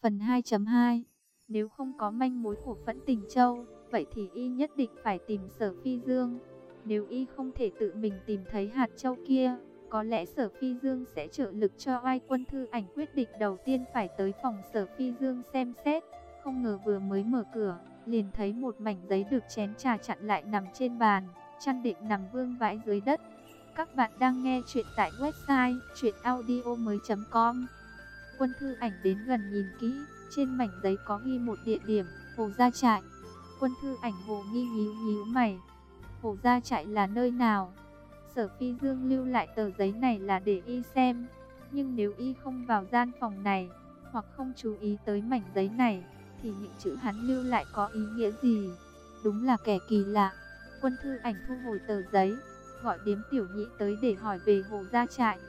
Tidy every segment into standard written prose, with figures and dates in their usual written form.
Phần 2.2. Nếu không có manh mối của Phẫn Tình Châu, vậy thì y nhất định phải tìm Sở Phi Dương. Nếu y không thể tự mình tìm thấy hạt châu kia, có lẽ Sở Phi Dương sẽ trợ lực cho Oai Quân Thư Ảnh quyết định đầu tiên phải tới phòng Sở Phi Dương xem xét. Không ngờ vừa mới mở cửa, liền thấy một mảnh giấy được chén trà chặn lại nằm trên bàn, chăn đệm nằm vương vãi dưới đất. Các bạn đang nghe chuyện tại website chuyenaudio.com. Quân Thư Ảnh đến gần nhìn kỹ, trên mảnh giấy có ghi một địa điểm, Hồ Gia Trại. Quân Thư Ảnh hồ nghi nhíu mày. Hồ Gia Trại là nơi nào? Sở Phi Dương lưu lại tờ giấy này là để y xem, nhưng nếu y không vào gian phòng này, hoặc không chú ý tới mảnh giấy này, thì những chữ hắn lưu lại có ý nghĩa gì? Đúng là kẻ kỳ lạ. Quân Thư Ảnh thu hồi tờ giấy, gọi Điếm Tiểu Nhị tới để hỏi về Hồ Gia Trại.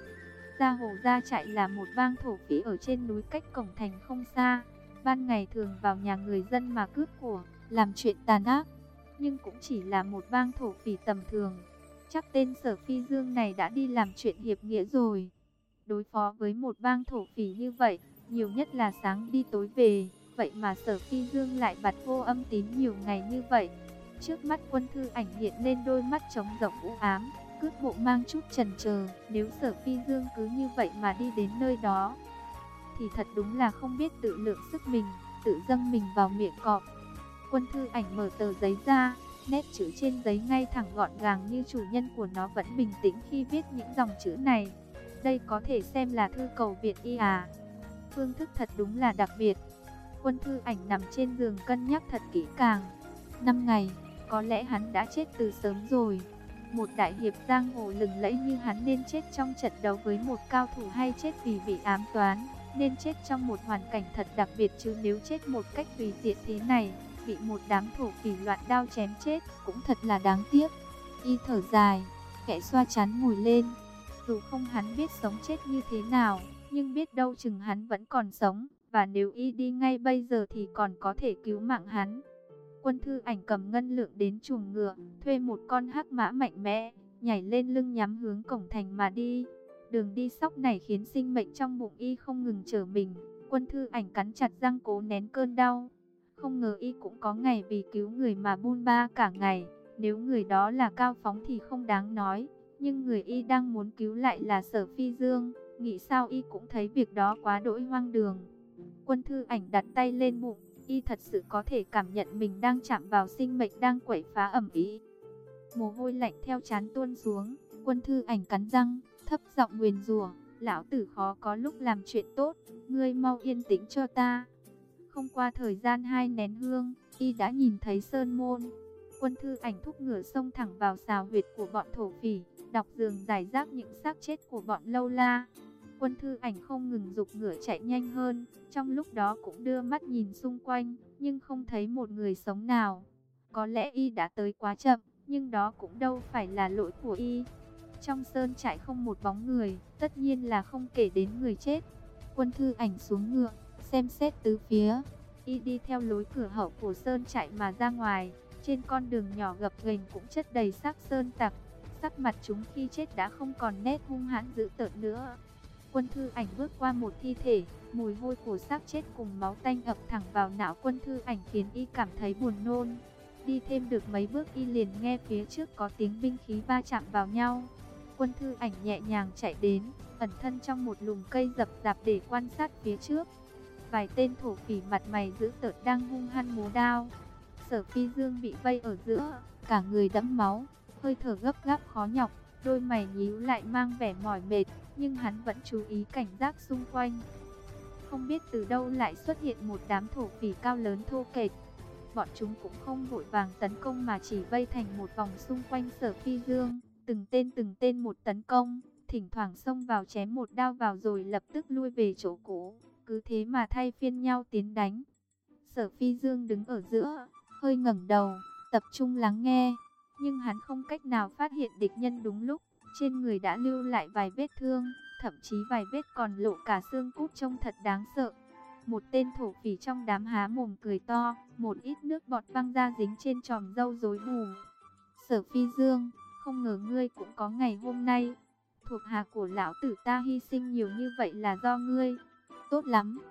Hồ Gia Trại là một bang thổ phỉ ở trên núi cách cổng thành không xa. Ban ngày thường vào nhà người dân mà cướp của, làm chuyện tàn ác, nhưng cũng chỉ là một bang thổ phỉ tầm thường. Chắc tên Sở Phi Dương này đã đi làm chuyện hiệp nghĩa rồi. Đối phó với một bang thổ phỉ như vậy, nhiều nhất là sáng đi tối về. Vậy mà Sở Phi Dương lại bặt vô âm tín nhiều ngày như vậy. Trước mắt Quân Thư Ảnh hiện lên đôi mắt trống rỗng u ám, cước bộ mang chút chần chờ. Nếu Sở Phi Dương cứ như vậy mà đi đến nơi đó, thì thật đúng là không biết tự lượng sức mình, tự dâng mình vào miệng cọp. Quân Thư Ảnh mở tờ giấy ra, nét chữ trên giấy ngay thẳng gọn gàng như chủ nhân của nó vẫn bình tĩnh khi viết những dòng chữ này. Đây có thể xem là thư cầu viện y à? Phương thức thật đúng là đặc biệt. Quân Thư Ảnh nằm trên giường cân nhắc thật kỹ càng. 5 ngày, có lẽ hắn đã chết từ sớm rồi. Một đại hiệp giang hồ lừng lẫy như hắn nên chết trong trận đấu với một cao thủ hay chết vì bị ám toán, nên chết trong một hoàn cảnh thật đặc biệt, chứ nếu chết một cách tùy tiện thế này, bị một đám thổ phỉ loạn đao chém chết, cũng thật là đáng tiếc. Y thở dài, khẽ xoa trán ngồi lên. Dù không hắn biết sống chết như thế nào, nhưng biết đâu chừng hắn vẫn còn sống, và nếu y đi ngay bây giờ thì còn có thể cứu mạng hắn. Quân Thư Ảnh cầm ngân lượng đến chuồng ngựa, thuê một con hắc mã mạnh mẽ, nhảy lên lưng nhắm hướng cổng thành mà đi. Đường đi sóc này khiến sinh mệnh trong bụng y không ngừng trở mình. Quân Thư Ảnh cắn chặt răng cố nén cơn đau. Không ngờ y cũng có ngày vì cứu người mà bôn ba cả ngày. Nếu người đó là Cao Phóng thì không đáng nói, nhưng người y đang muốn cứu lại là Sở Phi Dương. Nghĩ sao y cũng thấy việc đó quá đỗi hoang đường. Quân Thư Ảnh đặt tay lên bụng, y thật sự có thể cảm nhận mình đang chạm vào sinh mệnh đang quậy phá ầm ĩ. Mồ hôi lạnh theo trán tuôn xuống. Quân Thư Ảnh cắn răng, thấp giọng nguyền rủa: lão tử khó có lúc làm chuyện tốt, ngươi mau yên tĩnh cho ta. Không qua thời gian 2 nén hương, y đã nhìn thấy sơn môn. Quân Thư Ảnh thúc ngựa xông thẳng vào xào huyệt của bọn thổ phỉ, đọc giường giải rác những xác chết của bọn lâu la. Quân Thư Ảnh không ngừng giục ngựa chạy nhanh hơn, trong lúc đó cũng đưa mắt nhìn xung quanh, nhưng không thấy một người sống nào. Có lẽ y đã tới quá chậm, nhưng đó cũng đâu phải là lỗi của y. Trong sơn trại không một bóng người, tất nhiên là không kể đến người chết. Quân Thư Ảnh xuống ngựa, xem xét tứ phía. Y đi theo lối cửa hậu của sơn trại mà ra ngoài. Trên con đường nhỏ gập ghềnh cũng chất đầy xác sơn tặc. Sắc mặt chúng khi chết đã không còn nét hung hãn dữ tợn nữa. Quân Thư Ảnh bước qua một thi thể, mùi hôi của xác chết cùng máu tanh ập thẳng vào não Quân Thư Ảnh khiến y cảm thấy buồn nôn. Đi thêm được mấy bước y liền nghe phía trước có tiếng binh khí va chạm vào nhau. Quân Thư Ảnh nhẹ nhàng chạy đến, ẩn thân trong một lùm cây rậm rạp để quan sát phía trước. Vài tên thổ phỉ mặt mày dữ tợn đang hung hăng múa đao. Sở Phi Dương bị vây ở giữa, cả người đẫm máu, hơi thở gấp gáp khó nhọc, đôi mày nhíu lại mang vẻ mỏi mệt, nhưng hắn vẫn chú ý cảnh giác xung quanh. Không biết từ đâu lại xuất hiện một đám thổ phỉ cao lớn thô kệch. Bọn chúng cũng không vội vàng tấn công mà chỉ vây thành một vòng xung quanh Sở Phi Dương, từng tên một tấn công, thỉnh thoảng xông vào chém một đao vào rồi lập tức lui về chỗ cũ, cứ thế mà thay phiên nhau tiến đánh. Sở Phi Dương đứng ở giữa, hơi ngẩng đầu, tập trung lắng nghe, nhưng hắn không cách nào phát hiện địch nhân đúng lúc. Trên người đã lưu lại vài vết thương, thậm chí vài vết còn lộ cả xương cốt trông thật đáng sợ. Một tên thổ phỉ trong đám há mồm cười to, một ít nước bọt văng ra dính trên tròm râu rối bù. Sở Phi Dương, không ngờ ngươi cũng có ngày hôm nay. Thuộc hạ của lão tử ta hy sinh nhiều như vậy là do ngươi. Tốt lắm.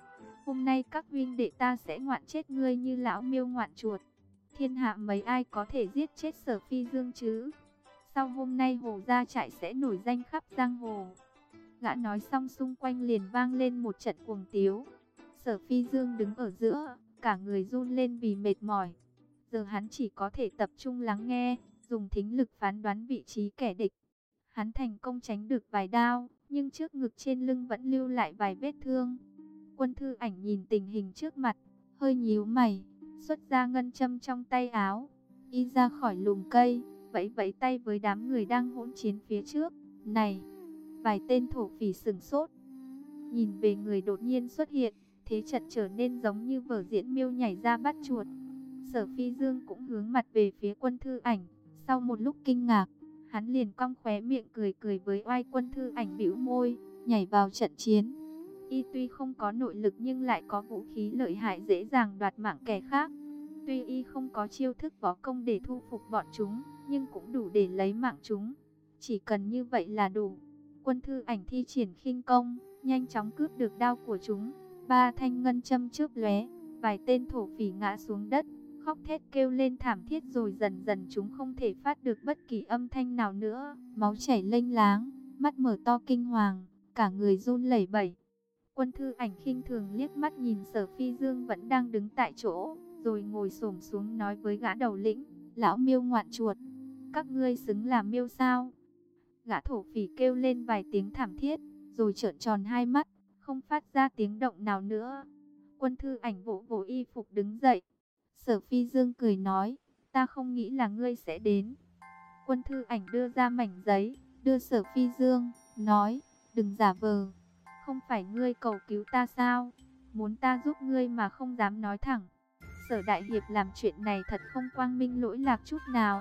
Hôm nay các huynh đệ ta sẽ ngoạn chết ngươi như lão miêu ngoạn chuột. Thiên hạ mấy ai có thể giết chết Sở Phi Dương chứ? Sau hôm nay Hồ gia trại sẽ nổi danh khắp giang hồ. Gã nói xong xung quanh liền vang lên một trận cuồng tiếu. Sở Phi Dương đứng ở giữa, cả người run lên vì mệt mỏi. Giờ hắn chỉ có thể tập trung lắng nghe, dùng thính lực phán đoán vị trí kẻ địch. Hắn thành công tránh được vài đao, nhưng trước ngực trên lưng vẫn lưu lại vài vết thương. Quân Thư Ảnh nhìn tình hình trước mặt, hơi nhíu mày, xuất ra ngân châm trong tay áo, y ra khỏi lùm cây, vẫy vẫy tay với đám người đang hỗn chiến phía trước. Này! Vài tên thổ phỉ sửng sốt, nhìn về người đột nhiên xuất hiện, thế trận trở nên giống như vở diễn miêu nhảy ra bắt chuột. Sở Phi Dương cũng hướng mặt về phía Quân Thư Ảnh, sau một lúc kinh ngạc, hắn liền cong khóe miệng cười cười với oai. Quân Thư Ảnh bĩu môi, nhảy vào trận chiến. Y tuy không có nội lực nhưng lại có vũ khí lợi hại dễ dàng đoạt mạng kẻ khác. Tuy y không có chiêu thức võ công để thu phục bọn chúng, nhưng cũng đủ để lấy mạng chúng. Chỉ cần như vậy là đủ. Quân Thư Ảnh thi triển khinh công, nhanh chóng cướp được đao của chúng. 3 thanh ngân châm chớp lóe, vài tên thổ phỉ ngã xuống đất, khóc thét kêu lên thảm thiết, rồi dần dần chúng không thể phát được bất kỳ âm thanh nào nữa, máu chảy lênh láng, mắt mở to kinh hoàng, cả người run lẩy bẩy. Quân Thư Ảnh khinh thường liếc mắt nhìn Sở Phi Dương vẫn đang đứng tại chỗ, rồi ngồi xổm xuống nói với gã đầu lĩnh: "Lão miêu ngoạn chuột, các ngươi xứng là miêu sao?" Gã thổ phỉ kêu lên vài tiếng thảm thiết, rồi trợn tròn hai mắt, không phát ra tiếng động nào nữa. Quân Thư Ảnh vỗ vỗ y phục đứng dậy. Sở Phi Dương cười nói: "Ta không nghĩ là ngươi sẽ đến." Quân Thư Ảnh đưa ra mảnh giấy, đưa Sở Phi Dương, nói: "Đừng giả vờ, không phải ngươi cầu cứu ta sao? Muốn ta giúp ngươi mà không dám nói thẳng. Sở đại hiệp làm chuyện này thật không quang minh lỗi lạc chút nào."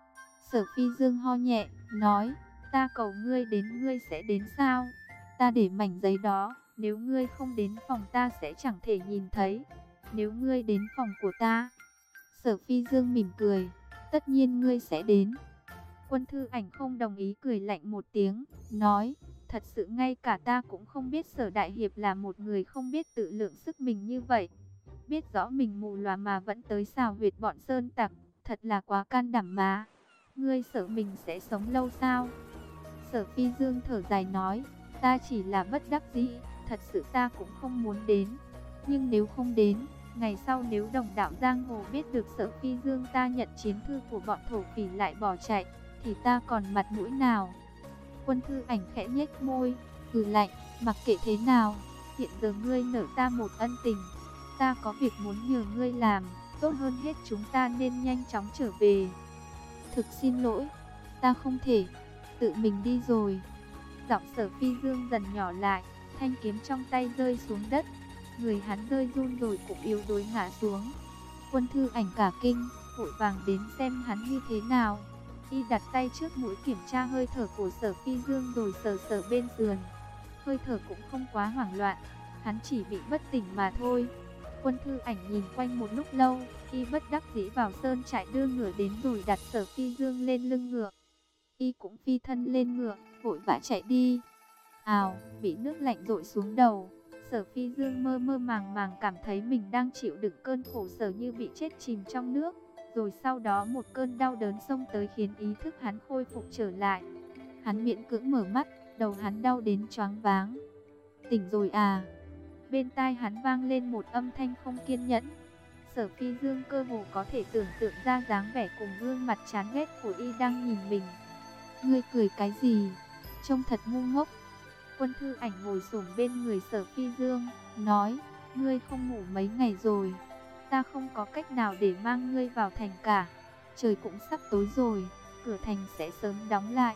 Sở Phi Dương ho nhẹ, nói: "Ta cầu ngươi đến ngươi sẽ đến sao? Ta để mảnh giấy đó, nếu ngươi không đến phòng ta sẽ chẳng thể nhìn thấy. Nếu ngươi đến phòng của ta..." Sở Phi Dương mỉm cười: "Tất nhiên ngươi sẽ đến." Quân Thư Ảnh không đồng ý, cười lạnh một tiếng, nói: "Thật sự ngay cả ta cũng không biết Sở đại hiệp là một người không biết tự lượng sức mình như vậy. Biết rõ mình mù lòa mà vẫn tới xào huyệt bọn sơn tặc, thật là quá can đảm mà. Ngươi sợ mình sẽ sống lâu sao?" Sở Phi Dương thở dài nói: "Ta chỉ là bất đắc dĩ, thật sự ta cũng không muốn đến. Nhưng nếu không đến, ngày sau nếu đồng đạo giang hồ biết được Sở Phi Dương ta nhận chiến thư của bọn thổ phỉ lại bỏ chạy, thì ta còn mặt mũi nào?" Quân Thư Ảnh khẽ nhếch môi, hừ lạnh: "Mặc kệ thế nào, hiện giờ ngươi nợ ta một ân tình. Ta có việc muốn nhờ ngươi làm, tốt hơn hết chúng ta nên nhanh chóng trở về." "Thực xin lỗi, ta không thể, tự mình đi rồi." Giọng Sở Phi Dương dần nhỏ lại, thanh kiếm trong tay rơi xuống đất. Người hắn rơi run rồi cũng yếu đuối ngã xuống. Quân Thư Ảnh cả kinh, vội vàng đến xem hắn như thế nào. Y đặt tay trước mũi kiểm tra hơi thở của Sở Phi Dương rồi sờ sờ bên sườn. Hơi thở cũng không quá hoảng loạn, hắn chỉ bị bất tỉnh mà thôi. Quân Thư Ảnh nhìn quanh một lúc lâu, y bất đắc dĩ vào sơn trại đưa ngựa đến rồi đặt Sở Phi Dương lên lưng ngựa. Y cũng phi thân lên ngựa, vội vã chạy đi. Ào, bị nước lạnh dội xuống đầu. Sở Phi Dương mơ mơ màng màng cảm thấy mình đang chịu đựng cơn khổ sở như bị chết chìm trong nước. Rồi sau đó một cơn đau đớn xông tới khiến ý thức hắn khôi phục trở lại. Hắn miễn cưỡng mở mắt, đầu hắn đau đến choáng váng. "Tỉnh rồi à?" Bên tai hắn vang lên một âm thanh không kiên nhẫn. Sở Phi Dương cơ hồ có thể tưởng tượng ra dáng vẻ cùng gương mặt chán ghét của y đang nhìn mình. "Ngươi cười cái gì? Trông thật ngu ngốc." Quân Thư Ảnh ngồi xổm bên người Sở Phi Dương, nói: "Ngươi không ngủ mấy ngày rồi, ta không có cách nào để mang ngươi vào thành cả. Trời cũng sắp tối rồi, cửa thành sẽ sớm đóng lại."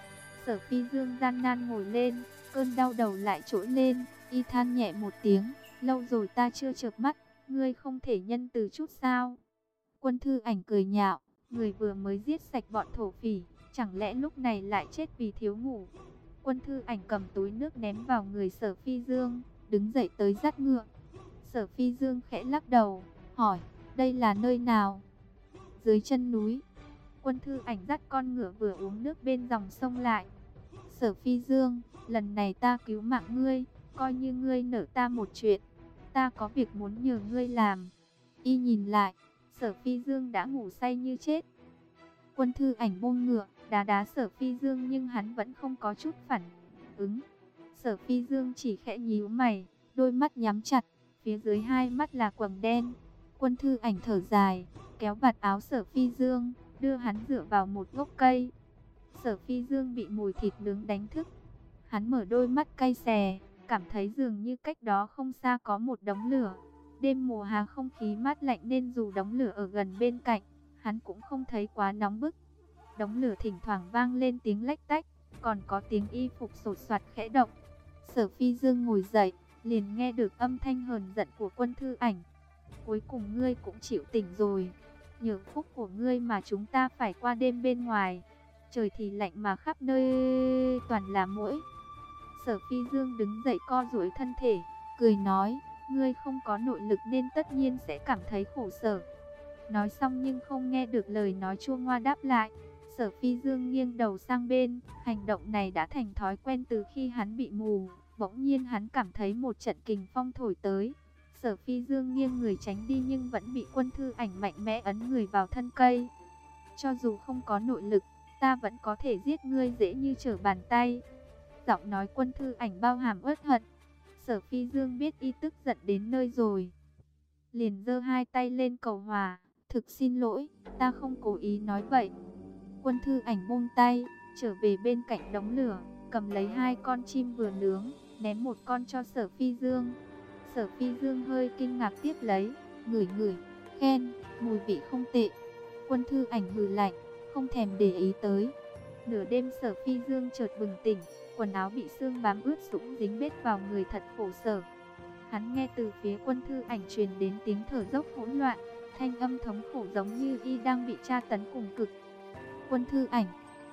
Sở Phi Dương gian nan ngồi lên, cơn đau đầu lại trỗi lên, y than nhẹ một tiếng: "Lâu rồi ta chưa chợp mắt, ngươi không thể nhân từ chút sao?" Quân Thư Ảnh cười nhạo: "Người vừa mới giết sạch bọn thổ phỉ, chẳng lẽ lúc này lại chết vì thiếu ngủ?" Quân Thư Ảnh cầm túi nước ném vào người Sở Phi Dương, đứng dậy tới dắt ngựa. Sở Phi Dương khẽ lắc đầu, hỏi: "Đây là nơi nào?" "Dưới chân núi." Quân Thư Ảnh dắt con ngựa vừa uống nước bên dòng sông lại. "Sở Phi Dương, lần này ta cứu mạng ngươi, coi như ngươi nợ ta một chuyện." ta có việc muốn nhờ ngươi làm. Y nhìn lại, Sở Phi Dương đã ngủ say như chết. Quân Thư Ảnh buông ngựa, đá đá Sở Phi Dương nhưng hắn vẫn không có chút phản ứng. Sở Phi Dương chỉ khẽ nhíu mày, đôi mắt nhắm chặt, phía dưới hai mắt là quầng đen. Quân Thư Ảnh thở dài, kéo vạt áo Sở Phi Dương, đưa hắn dựa vào một gốc cây. Sở Phi Dương bị mùi thịt nướng đánh thức. Hắn mở đôi mắt cay xè, cảm thấy dường như cách đó không xa có một đống lửa. Đêm mùa hè không khí mát lạnh nên dù đống lửa ở gần bên cạnh, hắn cũng không thấy quá nóng bức. Đống lửa thỉnh thoảng vang lên tiếng lách tách, còn có tiếng y phục sột soạt khẽ động. Sở Phi Dương ngồi dậy, liền nghe được âm thanh hờn giận của Quân Thư Ảnh. Cuối cùng ngươi cũng chịu tỉnh rồi. Nhờ phúc của ngươi mà chúng ta phải qua đêm bên ngoài. Trời thì lạnh mà khắp nơi toàn là muỗi. Sở Phi Dương đứng dậy co duỗi thân thể, cười nói, ngươi không có nội lực nên tất nhiên sẽ cảm thấy khổ sở. Nói xong nhưng không nghe được lời nói chua ngoa đáp lại. Sở Phi Dương nghiêng đầu sang bên, hành động này đã thành thói quen từ khi hắn bị mù. Bỗng nhiên hắn cảm thấy một trận kình phong thổi tới. Sở Phi Dương nghiêng người tránh đi nhưng vẫn bị Quân Thư Ảnh mạnh mẽ ấn người vào thân cây. Cho dù không có nội lực, ta vẫn có thể giết ngươi dễ như trở bàn tay. Giọng nói Quân Thư Ảnh bao hàm uất hận. Sở Phi Dương biết y tức giận đến nơi rồi, liền giơ hai tay lên cầu hòa, thực xin lỗi, ta không cố ý nói vậy. Quân Thư Ảnh buông tay, trở về bên cạnh đống lửa, cầm lấy hai con chim vừa nướng, ném một con cho Sở Phi Dương. Sở Phi Dương hơi kinh ngạc tiếp lấy, ngửi ngửi, khen, mùi vị không tệ. Quân Thư Ảnh hừ lạnh, không thèm để ý tới. Nửa đêm Sở Phi Dương chợt bừng tỉnh, quần áo bị sương bám ướt sũng dính bết vào người thật khổ sở. Hắn nghe từ phía Quân Thư Ảnh truyền đến tiếng thở dốc hỗn loạn, thanh âm thống khổ giống như y đang bị tra tấn cùng cực. Quân Thư Ảnh.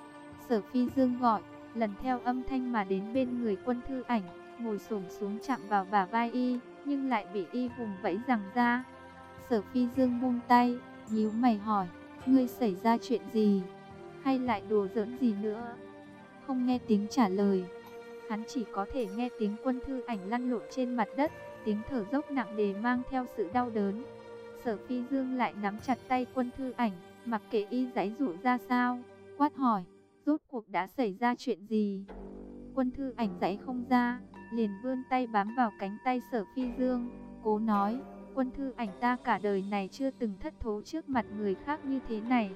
Sở Phi Dương gọi, lần theo âm thanh mà đến bên người Quân Thư Ảnh, ngồi xổm xuống chạm vào bả vai y, nhưng lại bị y vùng vẫy giằng ra. Sở Phi Dương buông tay, nhíu mày hỏi, ngươi xảy ra chuyện gì? Hay lại đùa giỡn gì nữa? Không nghe tiếng trả lời. Hắn chỉ có thể nghe tiếng Quân Thư Ảnh lăn lộn trên mặt đất, tiếng thở dốc nặng nề mang theo sự đau đớn. Sở Phi Dương lại nắm chặt tay Quân Thư Ảnh, mặc kệ y giãy giụa ra sao, quát hỏi, rốt cuộc đã xảy ra chuyện gì? Quân Thư Ảnh giãy không ra, liền vươn tay bám vào cánh tay Sở Phi Dương, cố nói, Quân Thư Ảnh, ta cả đời này chưa từng thất thố trước mặt người khác như thế này.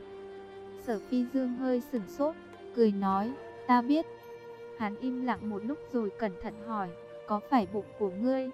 Sở Phi Dương hơi sửng sốt, cười nói, ta biết. Hắn im lặng một lúc rồi cẩn thận hỏi, có phải bụng của ngươi?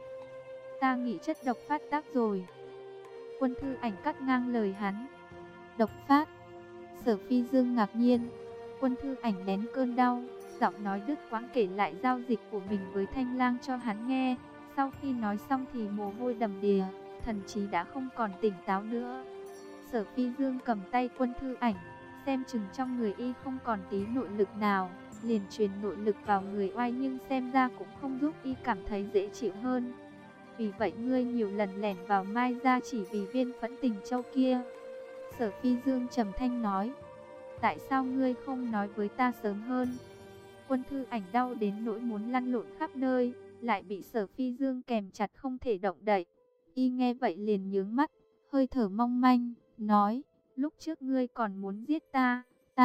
Ta nghĩ chất độc phát tác rồi. Quân Thư Ảnh cắt ngang lời hắn. Độc phát? Sở Phi Dương ngạc nhiên. Quân Thư Ảnh nén cơn đau, giọng nói đứt quãng kể lại giao dịch của mình với Thanh Lang cho hắn nghe. Sau khi nói xong thì mồ hôi đầm đìa, thần trí đã không còn tỉnh táo nữa. Sở Phi Dương cầm tay Quân Thư Ảnh, xem chừng trong người y không còn tí nội lực nào, liền truyền nội lực vào người oai, nhưng xem ra cũng không giúp y cảm thấy dễ chịu hơn. Vì vậy ngươi nhiều lần lẻn vào Mai gia chỉ vì viên Phẫn Tình Châu kia. Sở Phi Dương trầm thanh nói, tại sao ngươi không nói với ta sớm hơn? Quân Thư Ảnh đau đến nỗi muốn lăn lộn khắp nơi, lại bị Sở Phi Dương kèm chặt không thể động đậy. Y nghe vậy liền nhướng mắt, hơi thở mong manh, nói, lúc trước ngươi còn muốn giết ta,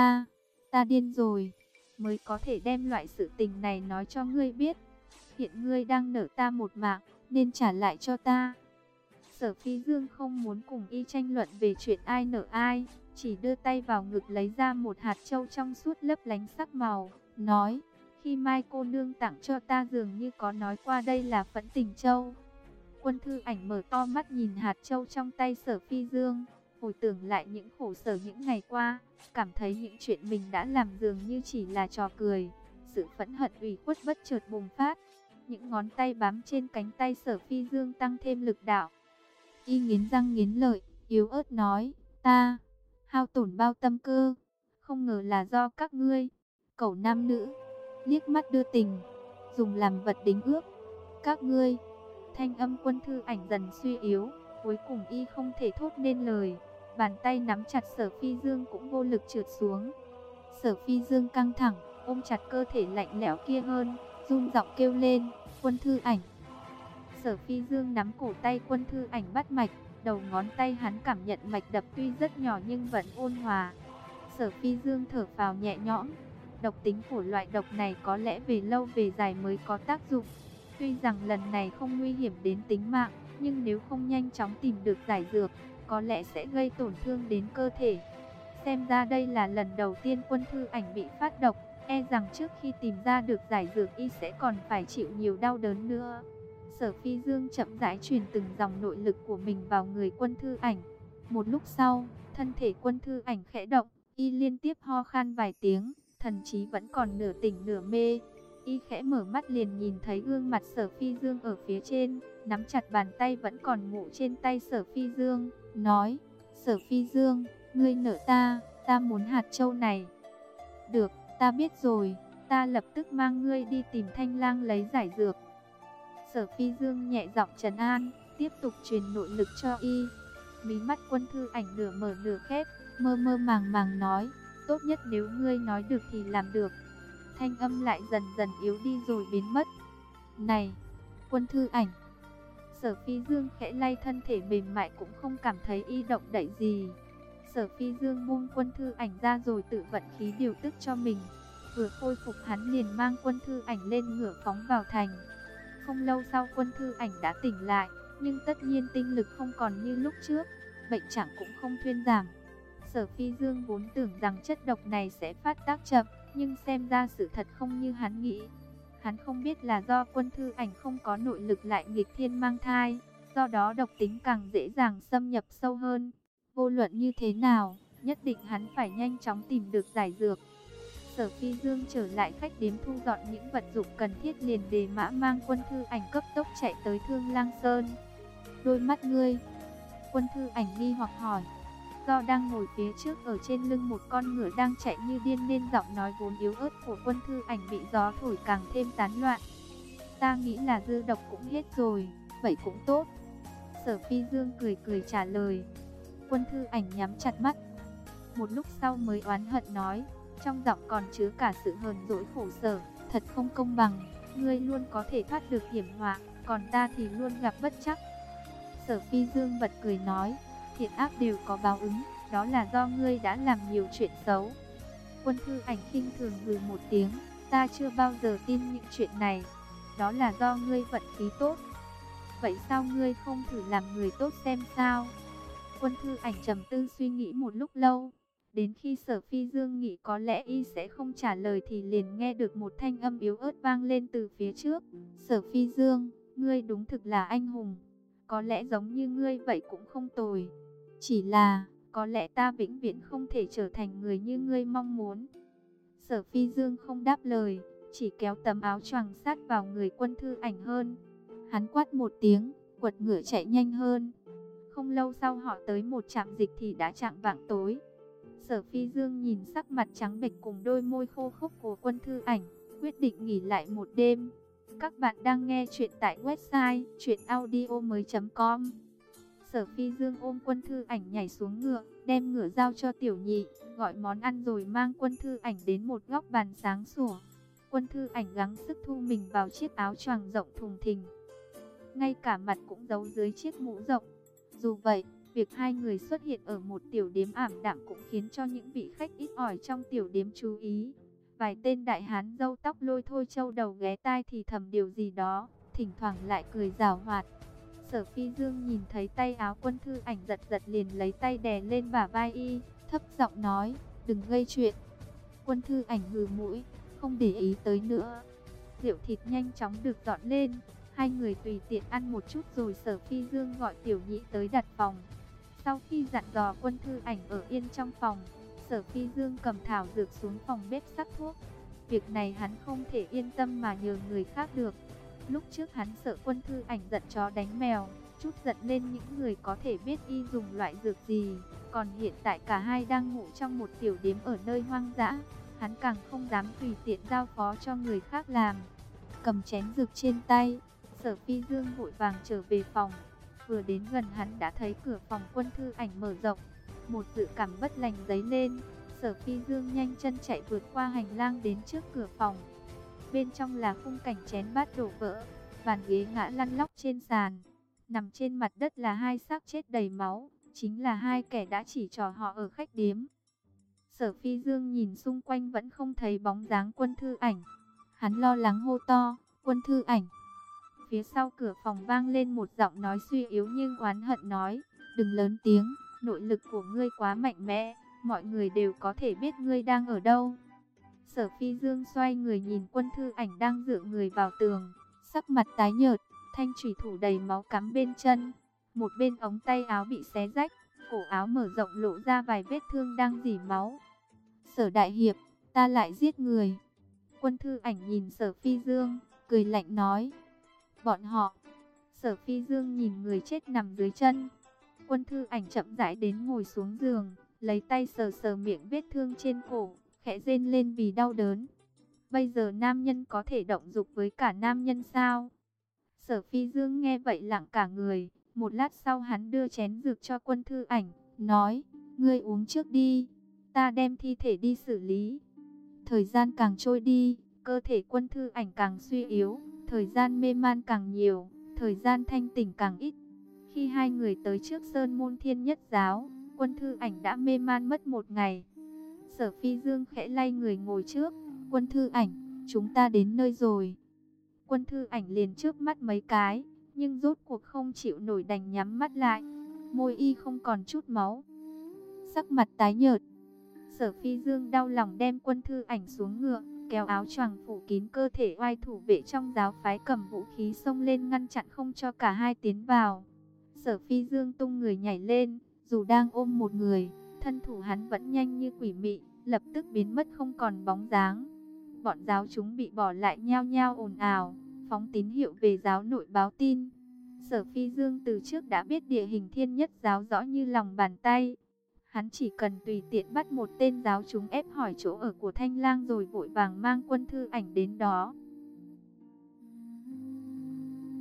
ta điên rồi, mới có thể đem loại sự tình này nói cho ngươi biết. Hiện ngươi đang nợ ta một mạng, nên trả lại cho ta. Sở Phi Dương không muốn cùng y tranh luận về chuyện ai nợ ai, chỉ đưa tay vào ngực lấy ra một hạt châu trong suốt lấp lánh sắc màu, nói, khi Mai cô nương tặng cho ta dường như có nói qua đây là Phẫn Tình Châu. Quân Thư Ảnh mở to mắt nhìn hạt châu trong tay Sở Phi Dương, hồi tưởng lại những khổ sở những ngày qua, cảm thấy những chuyện mình đã làm dường như chỉ là trò cười. Sự phẫn hận ủy khuất bất chợt bùng phát, những ngón tay bám trên cánh tay Sở Phi Dương tăng thêm lực đạo. Y nghiến răng nghiến lợi, yếu ớt nói, ta hao tổn bao tâm cơ, không ngờ là do các ngươi, cẩu nam nữ, liếc mắt đưa tình, dùng làm vật đính ước. Các ngươi. Thanh âm Quân Thư Ảnh dần suy yếu, cuối cùng y không thể thốt nên lời, bàn tay nắm chặt Sở Phi Dương cũng vô lực trượt xuống. Sở Phi Dương căng thẳng, ôm chặt cơ thể lạnh lẽo kia hơn, run giọng kêu lên, Quân Thư Ảnh. Sở Phi Dương nắm cổ tay Quân Thư Ảnh bắt mạch, đầu ngón tay hắn cảm nhận mạch đập tuy rất nhỏ nhưng vẫn ôn hòa. Sở Phi Dương thở phào nhẹ nhõm. Độc tính của loại độc này có lẽ về lâu về dài mới có tác dụng. Tuy rằng lần này không nguy hiểm đến tính mạng, nhưng nếu không nhanh chóng tìm được giải dược, có lẽ sẽ gây tổn thương đến cơ thể. Xem ra đây là lần đầu tiên Quân Thư Ảnh bị phát độc, e rằng trước khi tìm ra được giải dược y sẽ còn phải chịu nhiều đau đớn nữa. Sở Phi Dương chậm rãi truyền từng dòng nội lực của mình vào người Quân Thư Ảnh. Một lúc sau, thân thể Quân Thư Ảnh khẽ động, y liên tiếp ho khan vài tiếng, thần trí vẫn còn nửa tỉnh nửa mê. Y khẽ mở mắt liền nhìn thấy gương mặt Sở Phi Dương ở phía trên, nắm chặt bàn tay vẫn còn ngủ trên tay Sở Phi Dương, nói: Sở Phi Dương, ngươi nợ ta muốn hạt châu này. Được, ta biết rồi, ta lập tức mang ngươi đi tìm Thanh Lang lấy giải dược. Sở Phi Dương nhẹ giọng trấn an, tiếp tục truyền nội lực cho y. Mí mắt Quân Thư Ảnh nửa mở nửa khép, mơ mơ màng màng nói: tốt nhất nếu ngươi nói được thì làm được. Thanh âm lại dần dần yếu đi rồi biến mất. Này, Quân Thư Ảnh. Sở Phi Dương khẽ lay thân thể mềm mại cũng không cảm thấy y động đậy gì. Sở Phi Dương buông Quân Thư Ảnh ra rồi tự vận khí điều tức cho mình. Vừa khôi phục hắn liền mang Quân Thư Ảnh lên ngựa phóng vào thành. Không lâu sau Quân Thư Ảnh đã tỉnh lại, nhưng tất nhiên tinh lực không còn như lúc trước, bệnh trạng cũng không thuyên giảm. Sở Phi Dương vốn tưởng rằng chất độc này sẽ phát tác chậm, nhưng xem ra sự thật không như hắn nghĩ. Hắn không biết là do Quân Thư Ảnh không có nội lực lại nghịch thiên mang thai, do đó độc tính càng dễ dàng xâm nhập sâu hơn. Vô luận như thế nào, nhất định hắn phải nhanh chóng tìm được giải dược. Sở Phi Dương trở lại khách điếm thu dọn những vật dụng cần thiết liền đề mã mang Quân Thư Ảnh cấp tốc chạy tới Thương Lang Sơn. Đôi mắt ngươi. Quân Thư Ảnh nghi hoặc hỏi. Do đang ngồi phía trước ở trên lưng một con ngựa đang chạy như điên nên giọng nói vốn yếu ớt của Quân Thư Ảnh bị gió thổi càng thêm tán loạn. Ta nghĩ là dư độc cũng hết rồi, vậy cũng tốt. Sở Phi Dương cười cười trả lời. Quân Thư Ảnh nhắm chặt mắt. Một lúc sau mới oán hận nói, trong giọng còn chứa cả sự hờn dỗi khổ sở. Thật không công bằng, ngươi luôn có thể thoát được hiểm họa, còn ta thì luôn gặp bất trắc. Sở Phi Dương bật cười nói, thiện ác đều có báo ứng, đó là do ngươi đã làm nhiều chuyện xấu. Quân Thư Ảnh khinh thường hừ một tiếng, ta chưa bao giờ tin những chuyện này, đó là do ngươi vận khí tốt. Vậy sao ngươi không thử làm người tốt xem sao? Quân Thư Ảnh trầm tư suy nghĩ một lúc lâu, đến khi Sở Phi Dương nghĩ có lẽ y sẽ không trả lời thì liền nghe được một thanh âm yếu ớt vang lên từ phía trước. Sở Phi Dương, ngươi đúng thực là anh hùng, có lẽ giống như ngươi vậy cũng không tồi. Chỉ là, có lẽ ta vĩnh viễn không thể trở thành người như ngươi mong muốn. Sở Phi Dương không đáp lời, chỉ kéo tấm áo choàng sát vào người Quân Thư Ảnh hơn. Hắn quát một tiếng, quật ngựa chạy nhanh hơn. Không lâu sau họ tới một trạm dịch thì đã chạng vạng tối. Sở Phi Dương nhìn sắc mặt trắng bệch cùng đôi môi khô khốc của Quân Thư Ảnh, quyết định nghỉ lại một đêm. Các bạn đang nghe chuyện tại website chuyenaudio.com. Sở Phi Dương ôm Quân Thư Ảnh nhảy xuống ngựa, đem ngựa giao cho Tiểu Nhị, gọi món ăn rồi mang Quân Thư Ảnh đến một góc bàn sáng sủa. Quân Thư Ảnh gắng sức thu mình vào chiếc áo choàng rộng thùng thình, ngay cả mặt cũng giấu dưới chiếc mũ rộng. Dù vậy, việc hai người xuất hiện ở một tiểu điếm ảm đạm cũng khiến cho những vị khách ít ỏi trong tiểu điếm chú ý. Vài tên đại hán râu tóc lôi thôi châu đầu ghé tai thì thầm điều gì đó, thỉnh thoảng lại cười giảo hoạt. Sở Phi Dương nhìn thấy tay áo Quân Thư Ảnh giật giật liền lấy tay đè lên bả vai y, thấp giọng nói, đừng gây chuyện. Quân Thư Ảnh hừ mũi, không để ý tới nữa. Rượu thịt nhanh chóng được dọn lên, hai người tùy tiện ăn một chút rồi Sở Phi Dương gọi Tiểu Nhị tới đặt phòng. Sau khi dặn dò Quân Thư Ảnh ở yên trong phòng, Sở Phi Dương cầm thảo dược xuống phòng bếp sắc thuốc. Việc này hắn không thể yên tâm mà nhờ người khác được. Lúc trước hắn sợ Quân Thư Ảnh giận chó đánh mèo, chút giận lên những người có thể biết y dùng loại dược gì. Còn hiện tại cả hai đang ngủ trong một tiểu điếm ở nơi hoang dã, hắn càng không dám tùy tiện giao phó cho người khác làm. Cầm chén dược trên tay, Sở Phi Dương vội vàng trở về phòng. Vừa đến gần hắn đã thấy cửa phòng Quân Thư Ảnh mở rộng. Một dự cảm bất lành dấy lên, Sở Phi Dương nhanh chân chạy vượt qua hành lang đến trước cửa phòng. Bên trong là khung cảnh chén bát đổ vỡ, Bàn ghế ngã lăn lóc trên sàn. Nằm trên mặt đất là hai xác chết đầy máu, chính là hai kẻ đã chỉ trỏ họ ở khách điếm. Sở Phi Dương nhìn xung quanh vẫn không thấy bóng dáng Quân Thư Ảnh. Hắn lo lắng hô to, Quân Thư Ảnh. Phía sau cửa phòng vang lên một giọng nói suy yếu nhưng oán hận nói, đừng lớn tiếng, nội lực của ngươi quá mạnh mẽ, mọi người đều có thể biết ngươi đang ở đâu. Sở Phi Dương xoay người nhìn Quân Thư Ảnh đang dựa người vào tường, sắc mặt tái nhợt, thanh chủy thủ đầy máu cắm bên chân. Một bên ống tay áo bị xé rách, cổ áo mở rộng lộ ra vài vết thương đang rỉ máu. Sở đại hiệp, ta lại giết người. Quân Thư Ảnh nhìn Sở Phi Dương, cười lạnh nói, bọn họ. Sở Phi Dương nhìn người chết nằm dưới chân. Quân Thư Ảnh chậm rãi đến ngồi xuống giường, lấy tay sờ sờ miệng vết thương trên cổ, khẽ rên lên vì đau đớn. Bây giờ nam nhân có thể động dục với cả nam nhân sao? Sở Phi Dương nghe vậy lặng cả người. Một lát sau hắn đưa chén dược cho Quân Thư Ảnh, nói, ngươi uống trước đi, ta đem thi thể đi xử lý. Thời gian càng trôi đi, cơ thể Quân Thư Ảnh càng suy yếu, thời gian mê man càng nhiều, thời gian thanh tỉnh càng ít. Khi hai người tới trước Sơn Môn Thiên Nhất Giáo, Quân Thư Ảnh đã mê man mất một ngày. Sở Phi Dương khẽ lay người ngồi trước, Quân Thư Ảnh, chúng ta đến nơi rồi. Quân Thư Ảnh liền chớp mắt mấy cái, nhưng rốt cuộc không chịu nổi đành nhắm mắt lại. Môi y không còn chút máu, sắc mặt tái nhợt. Sở Phi Dương đau lòng đem Quân Thư Ảnh xuống ngựa, kéo áo choàng phủ kín cơ thể. Oai thủ vệ trong giáo phái cầm vũ khí xông lên ngăn chặn không cho cả hai tiến vào. Sở Phi Dương tung người nhảy lên, dù đang ôm một người, thân thủ hắn vẫn nhanh như quỷ mị, lập tức biến mất không còn bóng dáng. Bọn giáo chúng bị bỏ lại nhao nhao ồn ào, phóng tín hiệu về giáo nội báo tin. Sở Phi Dương từ trước đã biết địa hình Thiên Nhất Giáo rõ như lòng bàn tay. Hắn chỉ cần tùy tiện bắt một tên giáo chúng ép hỏi chỗ ở của Thanh Lang rồi vội vàng mang Quân Thư Ảnh đến đó.